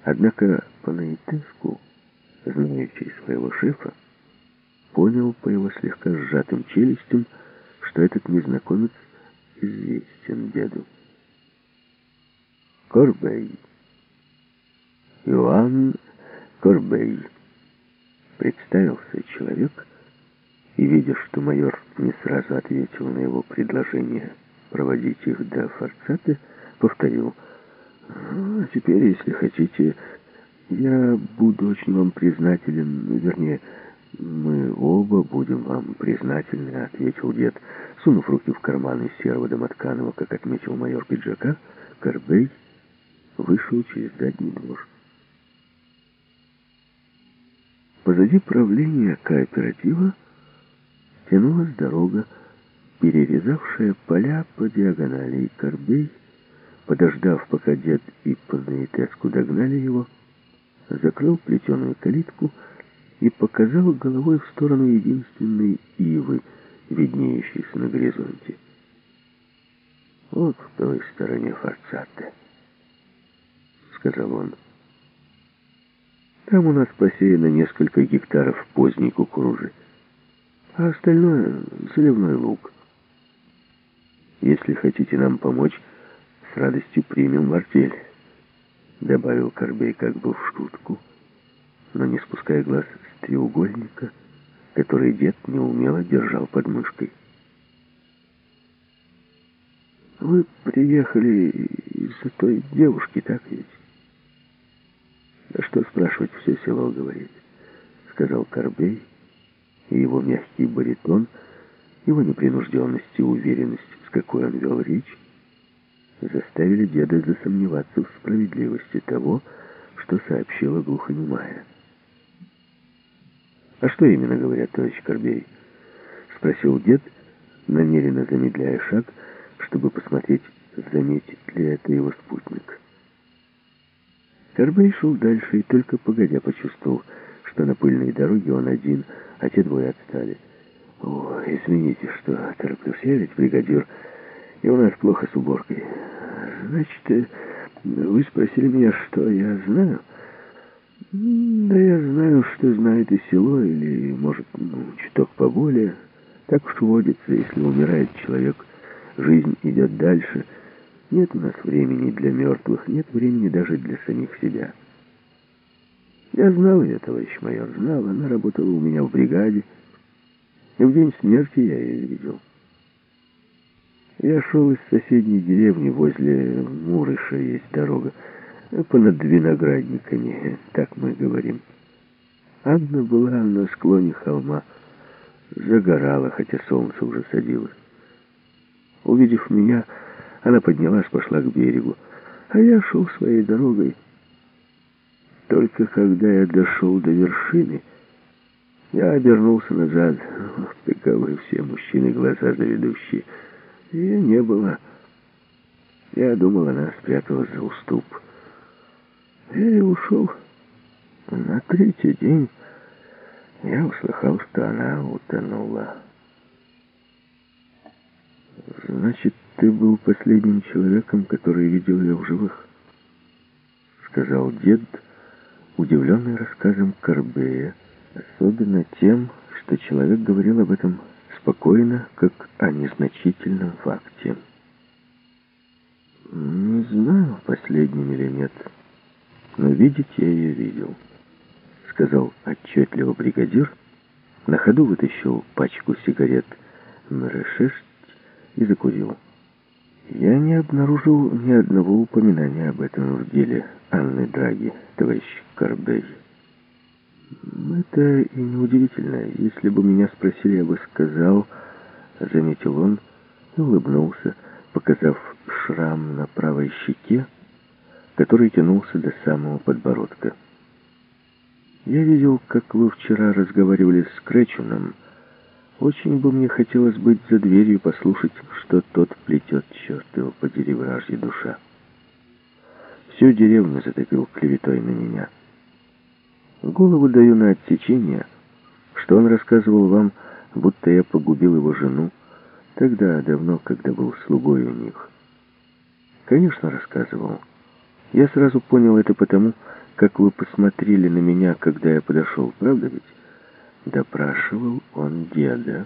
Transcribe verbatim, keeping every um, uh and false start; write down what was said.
Однако Панаитеску, знающий своего шефа, понял по его слегка сжатым челюстям, что этот незнакомец известен деду. «Корбей. Иоанн Корбей», — представился человек, и, видя, что майор не сразу ответил на его предложение проводить их до Форцаты, повторил: «А теперь, если хотите, я буду очень вам признателен, вернее, мы оба будем вам признательны», — ответил дед. Сунув руки в карманы серого домотканого, как отметил майор пиджака, Корбей вышел через задний двор. Позади правления кооператива тянулась дорога, перерезавшая поля по диагонали, и Корбей, подождав, пока дед и Панаитеску догнали его, закрыл плетеную калитку и показал головой в сторону единственной ивы, виднеющейся на горизонте. «Вот в той стороне Форцаты», — сказал он. «Там у нас посеяно несколько гектаров поздней кукурузы, а остальное — заливной луг. Если хотите нам помочь, с радостью примем в артель», — добавил Корбей как бы в шутку, но не спуская глаз с треугольника, который дед неумело держал под мышкой. «Вы приехали из-за той девушки, так ведь?» «Да что спрашивать, все село говорит», — сказал Корбей, и его мягкий баритон, его непринужденность и уверенность, с какой он вел речь, заставили деда засомневаться в справедливости того, что сообщила глухонемая. «А что именно говорят, товарищ Корбей?» — спросил дед, намеренно замедляя шаг, чтобы посмотреть, заметит ли это его спутник. Корбей шел дальше и только погодя почувствовал, что на пыльной дороге он один, а те двое отстали. «О, извините, что тороплюсь, я ведь бригадир, и у нас плохо с уборкой. Значит, вы спросили меня, что я знаю?» «Да я знаю, что знает и село, или, может, ну, чуток поболее. Так уж водится, если умирает человек, жизнь идет дальше. Нет у нас времени для мертвых, нет времени даже для самих себя. Я знал ее, товарищ майор, знал. Она работала у меня в бригаде, и в день смерти я ее видел. Я шел из соседней деревни, возле Мурыша есть дорога, понад виноградниками, так мы говорим. Анна была на склоне холма, загорала, хотя солнце уже садилось. Увидев меня, она поднялась, пошла к берегу, а я шел своей дорогой. Только когда я дошел до вершины, я обернулся назад. Таковы все мужчины, глаза заведущие. Ее не было. Я думал, она спряталась за уступ. Я и ушел. На третий день я услыхал, что она утонула. «Значит, ты был последним человеком, который видел ее в живых?» — сказал дед, удивленный рассказом Корбея, особенно тем, что человек говорил об этом спокойно, как о незначительном факте. «Не знаю, последним или нет, но видеть я ее видел», — сказал отчетливо бригадир, на ходу вытащил пачку сигарет «Мерешеш» и закурил. «Я не обнаружил ни одного упоминания об этом в деле Анны Драги, товарищ Корбей. Это и неудивительно. Если бы меня спросили, я бы сказал», — заметил он и улыбнулся, показав шрам на правой щеке, который тянулся до самого подбородка. «Я видел, как вы вчера разговаривали с Кречуном. Очень бы мне хотелось быть за дверью, послушать, что тот плетет, черт его подери, вражья душа. Всю деревню затопил клеветой на меня. Голову даю на отсечение, что он рассказывал вам, будто я погубил его жену, тогда, давно, когда был слугой у них. Конечно, рассказывал. Я сразу понял это потому, как вы посмотрели на меня, когда я подошел. Правда ведь? Допрашивал он деда.